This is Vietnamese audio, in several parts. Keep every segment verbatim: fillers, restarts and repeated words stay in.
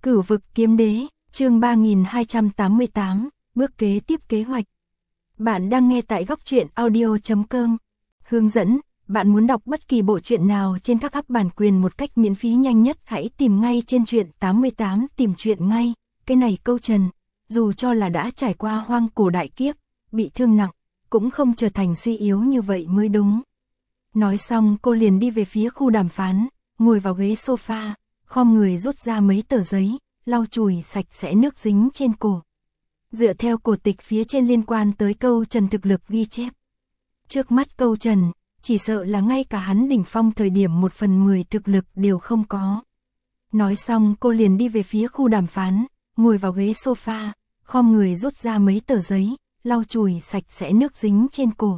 Cửu vực kiếm đế, chương ba nghìn hai trăm tám mươi tám, bước kế tiếp kế hoạch. Bạn đang nghe tại góc truyện audio chấm com. Hướng dẫn, bạn muốn đọc bất kỳ bộ truyện nào trên các app bản quyền một cách miễn phí nhanh nhất, hãy tìm ngay trên truyện tám mươi tám, tìm truyện ngay. Cái này câu Trần, dù cho là đã trải qua hoang cổ đại kiếp, bị thương nặng, cũng không trở thành suy yếu như vậy mới đúng. Nói xong cô liền đi về phía khu đàm phán, ngồi vào ghế sofa, khom người rút ra mấy tờ giấy, lau chùi sạch sẽ nước dính trên cổ. Dựa theo cổ tịch phía trên liên quan tới câu Trần thực lực ghi chép. Trước mắt câu Trần, chỉ sợ là ngay cả hắn đỉnh phong thời điểm một phần mười thực lực đều không có. Nói xong cô liền đi về phía khu đàm phán, ngồi vào ghế sofa, khom người rút ra mấy tờ giấy, lau chùi sạch sẽ nước dính trên cổ.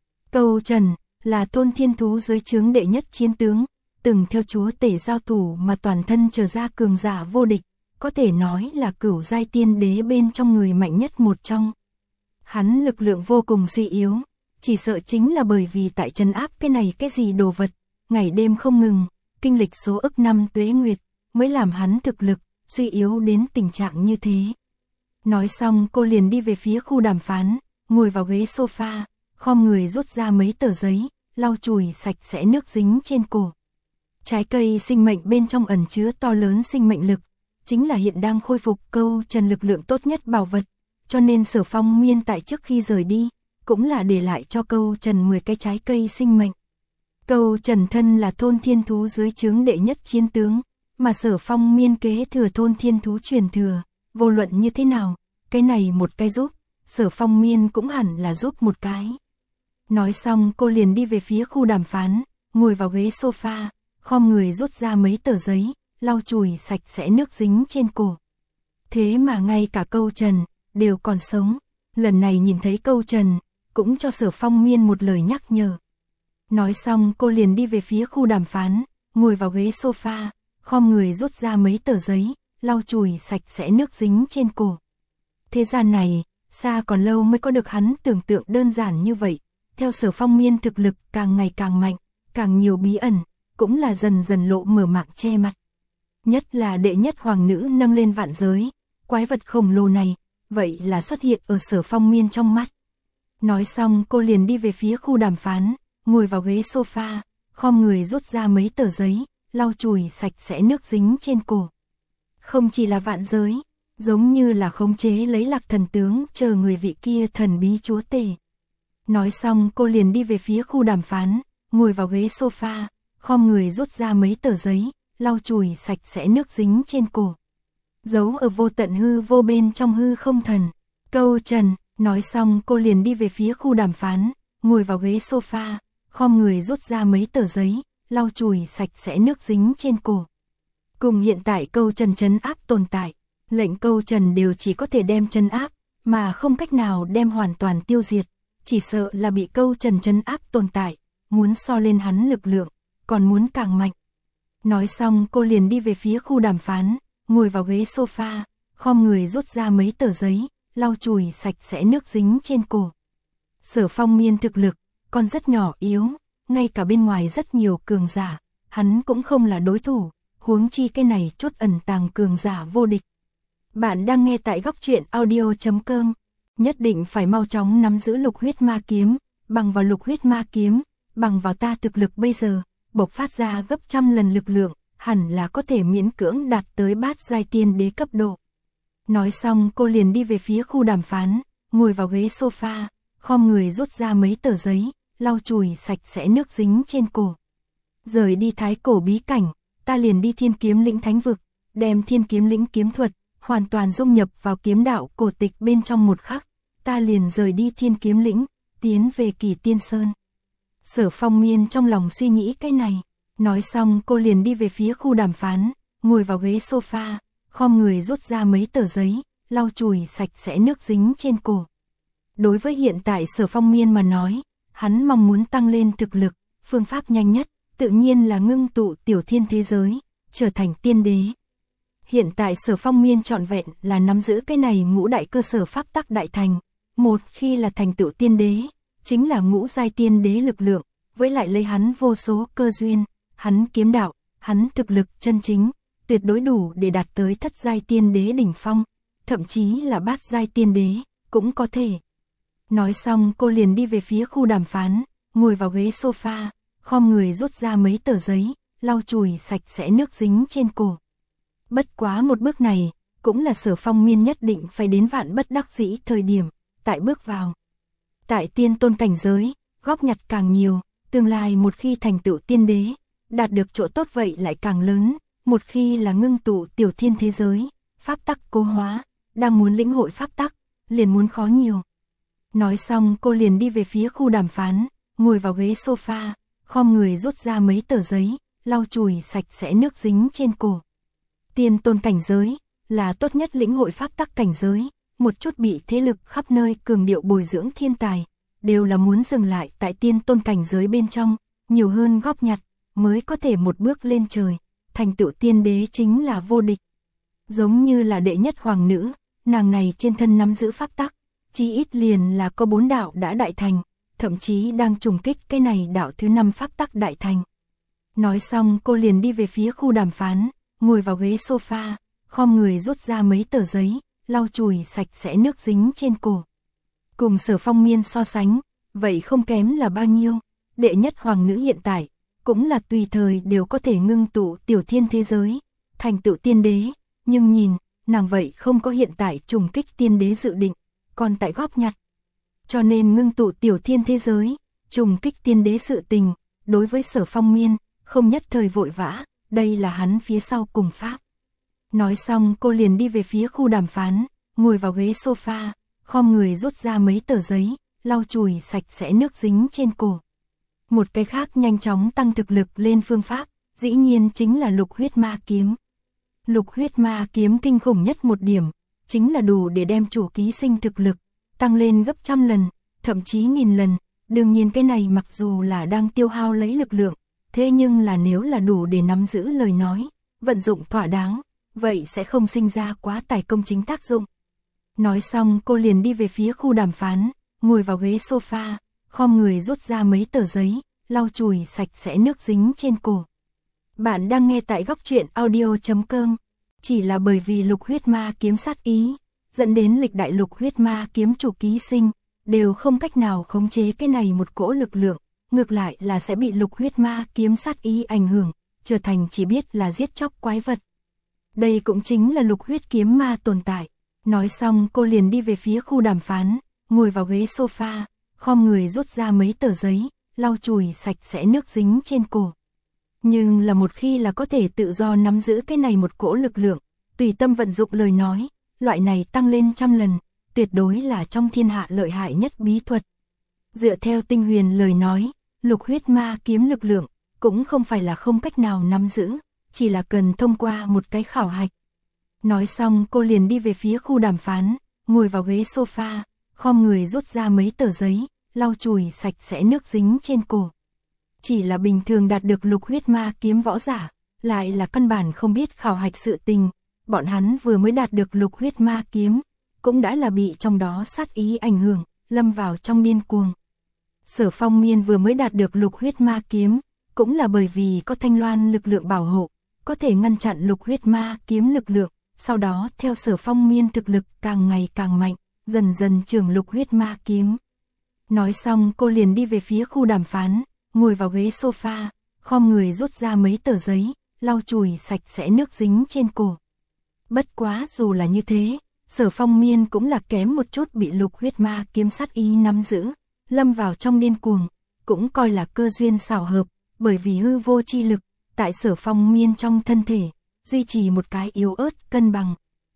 Câu Trần là thôn thiên thú dưới trướng đệ nhất chiến tướng, từng theo chúa tể giao thủ mà toàn thân trở ra cường giả vô địch, có thể nói là cửu giai tiên đế bên trong người mạnh nhất một trong. Hắn lực lượng vô cùng suy yếu, chỉ sợ chính là bởi vì tại trấn áp cái này cái gì đồ vật, ngày đêm không ngừng, kinh lịch số ức năm tuế nguyệt, mới làm hắn thực lực suy yếu đến tình trạng như thế. Nói xong cô liền đi về phía khu đàm phán, ngồi vào ghế sofa, khom người rút ra mấy tờ giấy, lau chùi sạch sẽ nước dính trên cổ. Trái cây sinh mệnh bên trong ẩn chứa to lớn sinh mệnh lực, chính là hiện đang khôi phục câu Trần lực lượng tốt nhất bảo vật, cho nên Sở Phong Miên tại trước khi rời đi, cũng là để lại cho câu Trần mười cái trái cây sinh mệnh. Câu Trần thân là thôn thiên thú dưới trướng đệ nhất chiến tướng, mà Sở Phong Miên kế thừa thôn thiên thú truyền thừa, vô luận như thế nào, cái này một cái giúp, Sở Phong Miên cũng hẳn là giúp một cái. Nói xong cô liền đi về phía khu đàm phán, ngồi vào ghế sofa, khom người rút ra mấy tờ giấy, lau chùi sạch sẽ nước dính trên cổ. Thế mà ngay cả câu Trần, đều còn sống. Lần này nhìn thấy câu Trần, cũng cho Sở Phong Miên một lời nhắc nhở. Nói xong cô liền đi về phía khu đàm phán, ngồi vào ghế sofa, khom người rút ra mấy tờ giấy, lau chùi sạch sẽ nước dính trên cổ. Thế gian này, xa còn lâu mới có được hắn tưởng tượng đơn giản như vậy. Theo Sở Phong Miên thực lực càng ngày càng mạnh, càng nhiều bí ẩn, cũng là dần dần lộ mở mạng che mặt. Nhất là đệ nhất hoàng nữ nâng lên vạn giới, quái vật khổng lồ này, vậy là xuất hiện ở Sở Phong Miên trong mắt. Nói xong cô liền đi về phía khu đàm phán, ngồi vào ghế sofa, khom người rút ra mấy tờ giấy, lau chùi sạch sẽ nước dính trên cổ. Không chỉ là vạn giới, giống như là khống chế lấy Lạc thần tướng chờ người vị kia thần bí chúa tể. Nói xong cô liền đi về phía khu đàm phán, ngồi vào ghế sofa, khom người rút ra mấy tờ giấy, lau chùi sạch sẽ nước dính trên cổ. Giấu ở vô tận hư vô bên trong hư không thần, câu Trần. Nói xong cô liền đi về phía khu đàm phán, ngồi vào ghế sofa, khom người rút ra mấy tờ giấy, lau chùi sạch sẽ nước dính trên cổ. Cùng hiện tại câu Trần trấn áp tồn tại, lệnh câu Trần đều chỉ có thể đem trấn áp, mà không cách nào đem hoàn toàn tiêu diệt. Chỉ sợ là bị câu Trần trấn áp tồn tại, muốn so lên hắn lực lượng, còn muốn càng mạnh. Nói xong cô liền đi về phía khu đàm phán, ngồi vào ghế sofa, khom người rút ra mấy tờ giấy, lau chùi sạch sẽ nước dính trên cổ. Sở Phong Miên thực lực, còn rất nhỏ yếu, ngay cả bên ngoài rất nhiều cường giả, hắn cũng không là đối thủ, huống chi cái này chút ẩn tàng cường giả vô địch. Bạn đang nghe tại góc truyện audio chấm com. Nhất định phải mau chóng nắm giữ lục huyết ma kiếm, bằng vào lục huyết ma kiếm, bằng vào ta thực lực bây giờ, bộc phát ra gấp trăm lần lực lượng, hẳn là có thể miễn cưỡng đạt tới bát giai tiên đế cấp độ. Nói xong cô liền đi về phía khu đàm phán, ngồi vào ghế sofa, khom người rút ra mấy tờ giấy, lau chùi sạch sẽ nước dính trên cổ. Rời đi thái cổ bí cảnh, ta liền đi thiên kiếm lĩnh thánh vực, đem thiên kiếm lĩnh kiếm thuật, hoàn toàn dung nhập vào kiếm đạo cổ tịch bên trong một khắc, ta liền rời đi thiên kiếm lĩnh, tiến về Kỳ Tiên Sơn. Sở Phong Miên trong lòng suy nghĩ cái này, nói xong cô liền đi về phía khu đàm phán, ngồi vào ghế sofa, khom người rút ra mấy tờ giấy, lau chùi sạch sẽ nước dính trên cổ. Đối với hiện tại Sở Phong Miên mà nói, hắn mong muốn tăng lên thực lực, phương pháp nhanh nhất, tự nhiên là ngưng tụ tiểu thiên thế giới, trở thành tiên đế. Hiện tại Sở Phong Miên trọn vẹn là nắm giữ cái này ngũ đại cơ sở pháp tắc đại thành. Một khi là thành tựu tiên đế, chính là ngũ giai tiên đế lực lượng, với lại lấy hắn vô số cơ duyên, hắn kiếm đạo, hắn thực lực chân chính, tuyệt đối đủ để đạt tới thất giai tiên đế đỉnh phong, thậm chí là bát giai tiên đế, cũng có thể. Nói xong cô liền đi về phía khu đàm phán, ngồi vào ghế sofa, khom người rút ra mấy tờ giấy, lau chùi sạch sẽ nước dính trên cổ. Bất quá một bước này, cũng là Sở Phong Miên nhất định phải đến vạn bất đắc dĩ thời điểm, tại bước vào. Tại tiên tôn cảnh giới, góp nhặt càng nhiều, tương lai một khi thành tựu tiên đế, đạt được chỗ tốt vậy lại càng lớn, một khi là ngưng tụ tiểu thiên thế giới, pháp tắc cố hóa, đang muốn lĩnh hội pháp tắc, liền muốn khó nhiều. Nói xong cô liền đi về phía khu đàm phán, ngồi vào ghế sofa, khom người rút ra mấy tờ giấy, lau chùi sạch sẽ nước dính trên cổ. Tiên tôn cảnh giới, là tốt nhất lĩnh hội pháp tắc cảnh giới, một chút bị thế lực khắp nơi cường điệu bồi dưỡng thiên tài, đều là muốn dừng lại tại tiên tôn cảnh giới bên trong, nhiều hơn góp nhặt, mới có thể một bước lên trời, thành tựu tiên đế chính là vô địch. Giống như là đệ nhất hoàng nữ, nàng này trên thân nắm giữ pháp tắc, chí ít liền là có bốn đạo đã đại thành, thậm chí đang trùng kích cái này đạo thứ năm pháp tắc đại thành. Nói xong cô liền đi về phía khu đàm phán, ngồi vào ghế sofa, khom người rút ra mấy tờ giấy, lau chùi sạch sẽ nước dính trên cổ. Cùng Sở Phong Miên so sánh, vậy không kém là bao nhiêu, đệ nhất hoàng nữ hiện tại, cũng là tùy thời đều có thể ngưng tụ tiểu thiên thế giới, thành tựu tiên đế, nhưng nhìn, nàng vậy không có hiện tại trùng kích tiên đế dự định, còn tại góp nhặt. Cho nên ngưng tụ tiểu thiên thế giới, trùng kích tiên đế sự tình, đối với Sở Phong Miên, không nhất thời vội vã, đây là hắn phía sau cùng pháp. Nói xong cô liền đi về phía khu đàm phán, ngồi vào ghế sofa, khom người rút ra mấy tờ giấy, lau chùi sạch sẽ nước dính trên cổ. Một cái khác nhanh chóng tăng thực lực lên phương pháp, dĩ nhiên chính là lục huyết ma kiếm. Lục huyết ma kiếm kinh khủng nhất một điểm, chính là đủ để đem chủ ký sinh thực lực, tăng lên gấp trăm lần, thậm chí nghìn lần. Đương nhiên cái này mặc dù là đang tiêu hao lấy lực lượng, thế nhưng là nếu là đủ để nắm giữ lời nói, vận dụng thỏa đáng, vậy sẽ không sinh ra quá tải công chính tác dụng. Nói xong cô liền đi về phía khu đàm phán, ngồi vào ghế sofa, khom người rút ra mấy tờ giấy, lau chùi sạch sẽ nước dính trên cổ. Bạn đang nghe tại góc truyện audio chấm com, chỉ là bởi vì lục huyết ma kiếm sát ý, dẫn đến lịch đại lục huyết ma kiếm chủ ký sinh, đều không cách nào khống chế cái này một cỗ lực lượng, ngược lại là sẽ bị lục huyết ma kiếm sát ý ảnh hưởng, trở thành chỉ biết là giết chóc quái vật. Đây cũng chính là lục huyết kiếm ma tồn tại. Nói xong cô liền đi về phía khu đàm phán, ngồi vào ghế sofa, khom người rút ra mấy tờ giấy, lau chùi sạch sẽ nước dính trên cổ. Nhưng là một khi là có thể tự do nắm giữ cái này một cỗ lực lượng, tùy tâm vận dụng lời nói, loại này tăng lên trăm lần, tuyệt đối là trong thiên hạ lợi hại nhất bí thuật. Dựa theo tinh huyền lời nói, lục huyết ma kiếm lực lượng, cũng không phải là không cách nào nắm giữ, chỉ là cần thông qua một cái khảo hạch. Nói xong cô liền đi về phía khu đàm phán, ngồi vào ghế sofa, khom người rút ra mấy tờ giấy, lau chùi sạch sẽ nước dính trên cổ. Chỉ là bình thường đạt được lục huyết ma kiếm võ giả, lại là căn bản không biết khảo hạch sự tình, bọn hắn vừa mới đạt được lục huyết ma kiếm, cũng đã là bị trong đó sát ý ảnh hưởng, lâm vào trong điên cuồng. Sở Phong Miên vừa mới đạt được lục huyết ma kiếm, cũng là bởi vì có Thanh Loan lực lượng bảo hộ, có thể ngăn chặn lục huyết ma kiếm lực lượng, sau đó theo Sở Phong Miên thực lực càng ngày càng mạnh, dần dần trưởng lục huyết ma kiếm. Nói xong cô liền đi về phía khu đàm phán, ngồi vào ghế sofa, khom người rút ra mấy tờ giấy, lau chùi sạch sẽ nước dính trên cổ. Bất quá dù là như thế, Sở Phong Miên cũng là kém một chút bị lục huyết ma kiếm sát ý nắm giữ, lâm vào trong điên cuồng, cũng coi là cơ duyên xảo hợp, bởi vì hư vô chi lực, tại Sở Phong Miên trong thân thể, duy trì một cái yếu ớt cân bằng.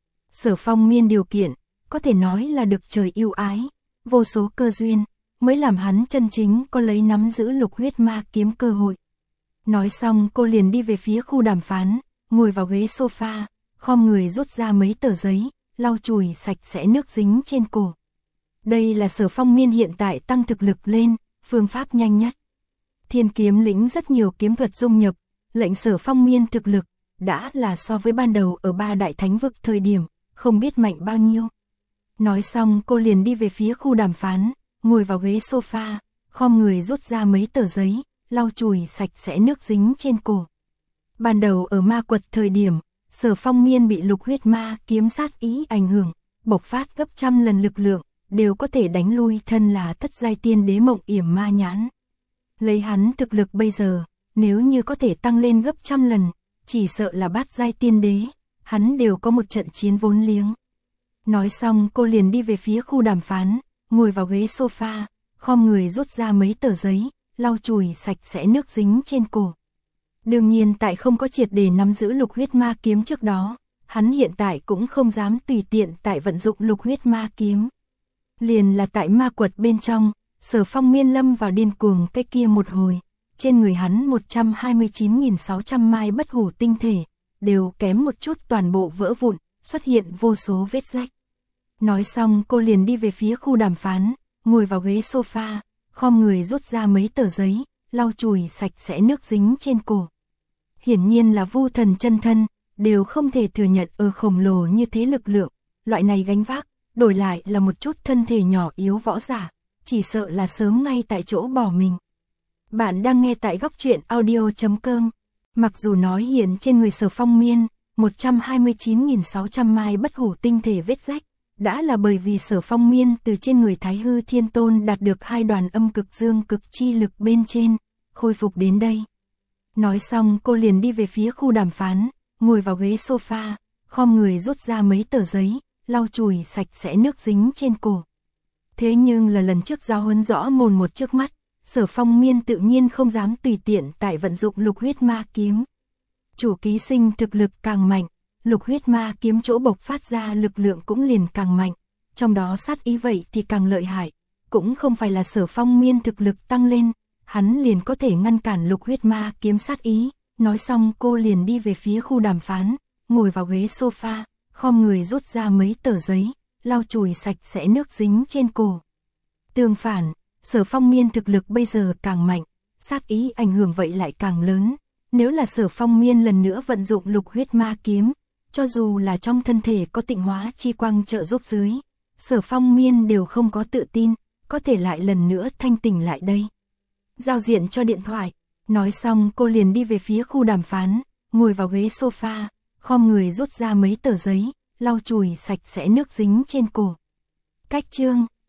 Sở Phong Miên điều kiện, có thể nói là được trời yêu ái, vô số cơ duyên, mới làm hắn chân chính có lấy nắm giữ lục huyết ma kiếm cơ hội. Nói xong cô liền đi về phía khu đàm phán, ngồi vào ghế sofa, khom người rút ra mấy tờ giấy, lau chùi sạch sẽ nước dính trên cổ. Đây là Sở Phong Miên hiện tại tăng thực lực lên, phương pháp nhanh nhất. Thiên kiếm lĩnh rất nhiều kiếm thuật dung nhập, lệnh Sở Phong Miên thực lực, đã là so với ban đầu ở ba đại thánh vực thời điểm, không biết mạnh bao nhiêu. Nói xong cô liền đi về phía khu đàm phán, ngồi vào ghế sofa, khom người rút ra mấy tờ giấy, lau chùi sạch sẽ nước dính trên cổ. Ban đầu ở ma quật thời điểm, Sở Phong Miên bị lục huyết ma kiếm sát ý ảnh hưởng, bộc phát gấp trăm lần lực lượng, đều có thể đánh lui thân là thất giai tiên đế Mộng Yểm Ma Nhãn. Lấy hắn thực lực bây giờ, nếu như có thể tăng lên gấp trăm lần, chỉ sợ là bát giai tiên đế, hắn đều có một trận chiến vốn liếng. Nói xong cô liền đi về phía khu đàm phán, ngồi vào ghế sofa, khom người rút ra mấy tờ giấy, lau chùi sạch sẽ nước dính trên cổ. Đương nhiên tại không có triệt để nắm giữ lục huyết ma kiếm trước đó, hắn hiện tại cũng không dám tùy tiện tại vận dụng lục huyết ma kiếm. Liền là tại ma quật bên trong, Sở Phong Miên lâm vào điên cuồng cái kia một hồi, trên người hắn một trăm hai mươi chín nghìn sáu trăm mai bất hủ tinh thể, đều kém một chút toàn bộ vỡ vụn, xuất hiện vô số vết rách. Nói xong cô liền đi về phía khu đàm phán, ngồi vào ghế sofa, khom người rút ra mấy tờ giấy, lau chùi sạch sẽ nước dính trên cổ. Hiển nhiên là vu thần chân thân, đều không thể thừa nhận ở khổng lồ như thế lực lượng, loại này gánh vác, đổi lại là một chút thân thể nhỏ yếu võ giả, chỉ sợ là sớm ngay tại chỗ bỏ mình. Bạn đang nghe tại góc truyện audio chấm com. Mặc dù nói hiện trên người Sở Phong Miên, một trăm hai mươi chín nghìn sáu trăm mai bất hủ tinh thể vết rách, đã là bởi vì Sở Phong Miên từ trên người Thái Hư Thiên Tôn đạt được hai đoàn âm cực dương cực chi lực bên trên, khôi phục đến đây. Nói xong cô liền đi về phía khu đàm phán, ngồi vào ghế sofa, khom người rút ra mấy tờ giấy, lau chùi sạch sẽ nước dính trên cổ. Thế nhưng là lần trước giao huấn rõ mồn một trước mắt, Sở Phong Miên tự nhiên không dám tùy tiện tại vận dụng lục huyết ma kiếm. Chủ ký sinh thực lực càng mạnh, lục huyết ma kiếm chỗ bộc phát ra lực lượng cũng liền càng mạnh, trong đó sát ý vậy thì càng lợi hại, cũng không phải là Sở Phong Miên thực lực tăng lên, hắn liền có thể ngăn cản lục huyết ma kiếm sát ý. Nói xong cô liền đi về phía khu đàm phán, ngồi vào ghế sofa, khom người rút ra mấy tờ giấy, lau chùi sạch sẽ nước dính trên cổ. Tương phản, Sở Phong Miên thực lực bây giờ càng mạnh, sát ý ảnh hưởng vậy lại càng lớn. Nếu là Sở Phong Miên lần nữa vận dụng lục huyết ma kiếm, cho dù là trong thân thể có tịnh hóa chi quang trợ giúp dưới, Sở Phong Miên đều không có tự tin, có thể lại lần nữa thanh tỉnh lại đây. Giao diện cho điện thoại. Nói xong cô liền đi về phía khu đàm phán, ngồi vào ghế sofa, khom người rút ra mấy tờ giấy, lau chùi sạch sẽ nước dính trên cổ. Cách chương